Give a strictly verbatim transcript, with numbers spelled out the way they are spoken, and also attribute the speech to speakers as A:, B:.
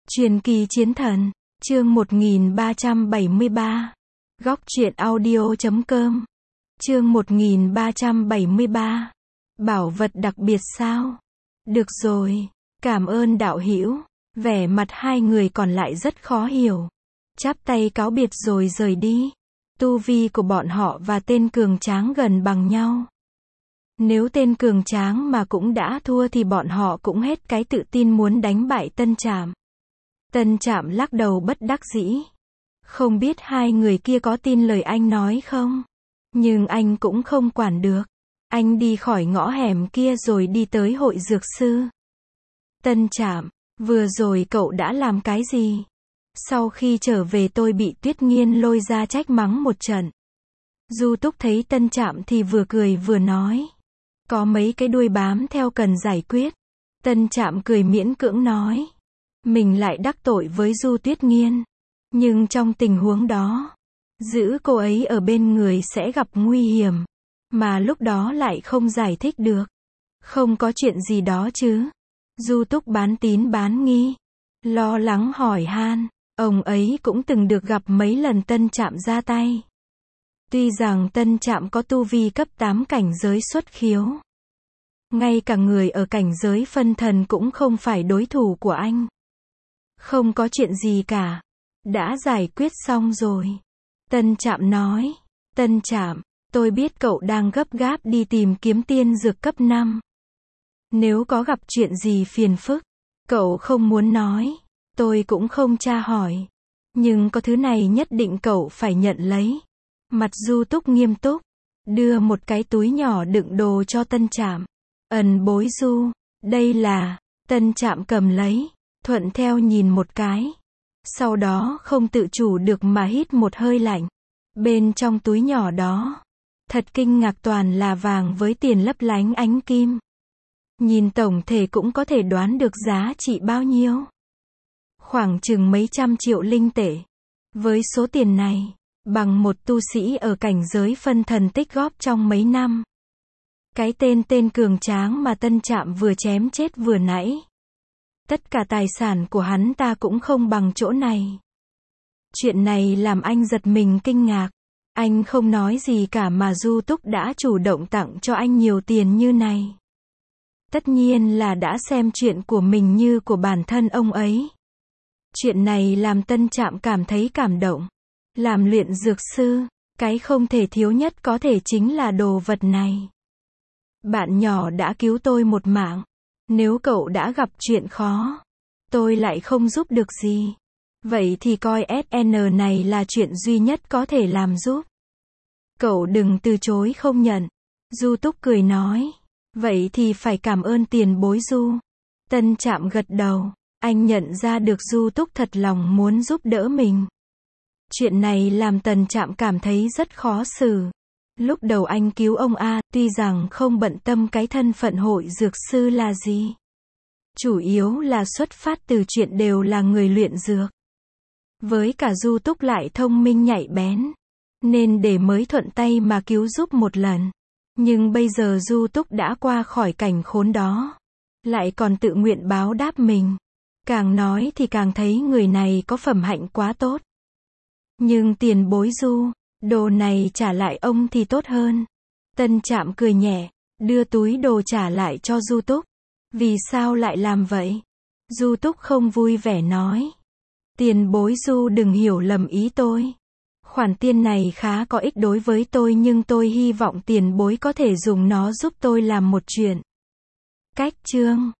A: Truyền kỳ chiến thần, chương một nghìn ba trăm bảy mươi ba. Góc truyện audio chấm com. Chương một nghìn ba trăm bảy mươi ba. Bảo vật đặc biệt sao? Được rồi, cảm ơn đạo hữu. Vẻ mặt hai người còn lại rất khó hiểu. Chắp tay cáo biệt rồi rời đi. Tu vi của bọn họ và tên cường tráng gần bằng nhau. Nếu tên cường tráng mà cũng đã thua thì bọn họ cũng hết cái tự tin muốn đánh bại Tân Trạm. Tân Trạm lắc đầu bất đắc dĩ. Không biết hai người kia có tin lời anh nói không? Nhưng anh cũng không quản được. Anh đi khỏi ngõ hẻm kia rồi đi tới hội dược sư. Tân Trạm, vừa rồi cậu đã làm cái gì? Sau khi trở về tôi bị Tuyết Nghiên lôi ra trách mắng một trận. Du Túc thấy Tân Trạm thì vừa cười vừa nói. Có mấy cái đuôi bám theo cần giải quyết. Tân Trạm cười miễn cưỡng nói. Mình lại đắc tội với Du Tuyết Nghiên. Nhưng trong tình huống đó, giữ cô ấy ở bên người sẽ gặp nguy hiểm. Mà lúc đó lại không giải thích được. Không có chuyện gì đó chứ? Du Túc bán tín bán nghi. Lo lắng hỏi han. Ông ấy cũng từng được gặp mấy lần Tân Trạm ra tay. Tuy rằng Tân Trạm có tu vi cấp tám cảnh giới xuất khiếu. Ngay cả người ở cảnh giới phân thần cũng không phải đối thủ của anh. Không có chuyện gì cả. Đã giải quyết xong rồi. Tân Trạm nói. Tân Trạm, tôi biết cậu đang gấp gáp đi tìm kiếm tiên dược cấp năm. Nếu có gặp chuyện gì phiền phức, cậu không muốn nói, tôi cũng không tra hỏi. Nhưng có thứ này nhất định cậu phải nhận lấy. Mặt Du Túc nghiêm túc. Đưa một cái túi nhỏ đựng đồ cho Tân Trạm. Ẩn bối Du. Đây là. Tân Trạm cầm lấy. Thuận theo nhìn một cái. Sau đó không tự chủ được mà hít một hơi lạnh. Bên trong túi nhỏ đó. Thật kinh ngạc toàn là vàng với tiền lấp lánh ánh kim. Nhìn tổng thể cũng có thể đoán được giá trị bao nhiêu. Khoảng chừng mấy trăm triệu linh tệ. Với số tiền này, bằng một tu sĩ ở cảnh giới phân thần tích góp trong mấy năm. Cái tên tên cường tráng mà Tân Trạm vừa chém chết vừa nãy. Tất cả tài sản của hắn ta cũng không bằng chỗ này. Chuyện này làm anh giật mình kinh ngạc. Anh không nói gì cả mà Du Túc đã chủ động tặng cho anh nhiều tiền như này. Tất nhiên là đã xem chuyện của mình như của bản thân ông ấy. Chuyện này làm Tân Trạm cảm thấy cảm động. Làm luyện dược sư, cái không thể thiếu nhất có thể chính là đồ vật này. Bạn nhỏ đã cứu tôi một mạng. Nếu cậu đã gặp chuyện khó, tôi lại không giúp được gì. Vậy thì coi ét en này là chuyện duy nhất có thể làm giúp. Cậu đừng từ chối không nhận. Du Túc cười nói. Vậy thì phải cảm ơn tiền bối Du. Tân Trạm gật đầu. Anh nhận ra được Du Túc thật lòng muốn giúp đỡ mình. Chuyện này làm Tân Trạm cảm thấy rất khó xử. Lúc đầu anh cứu ông A, tuy rằng không bận tâm cái thân phận hội dược sư là gì. Chủ yếu là xuất phát từ chuyện đều là người luyện dược. Với cả Du Túc lại thông minh nhạy bén. Nên để mới thuận tay mà cứu giúp một lần. Nhưng bây giờ Du Túc đã qua khỏi cảnh khốn đó. Lại còn tự nguyện báo đáp mình. Càng nói thì càng thấy người này có phẩm hạnh quá tốt. Nhưng tiền bối Du, đồ này trả lại ông thì tốt hơn. Tân Trạm cười nhẹ, đưa túi đồ trả lại cho Du Túc. Vì sao lại làm vậy? Du Túc không vui vẻ nói. Tiền bối Du đừng hiểu lầm ý tôi. Khoản tiền này khá có ích đối với tôi nhưng tôi hy vọng tiền bối có thể dùng nó giúp tôi làm một chuyện. Cách chương.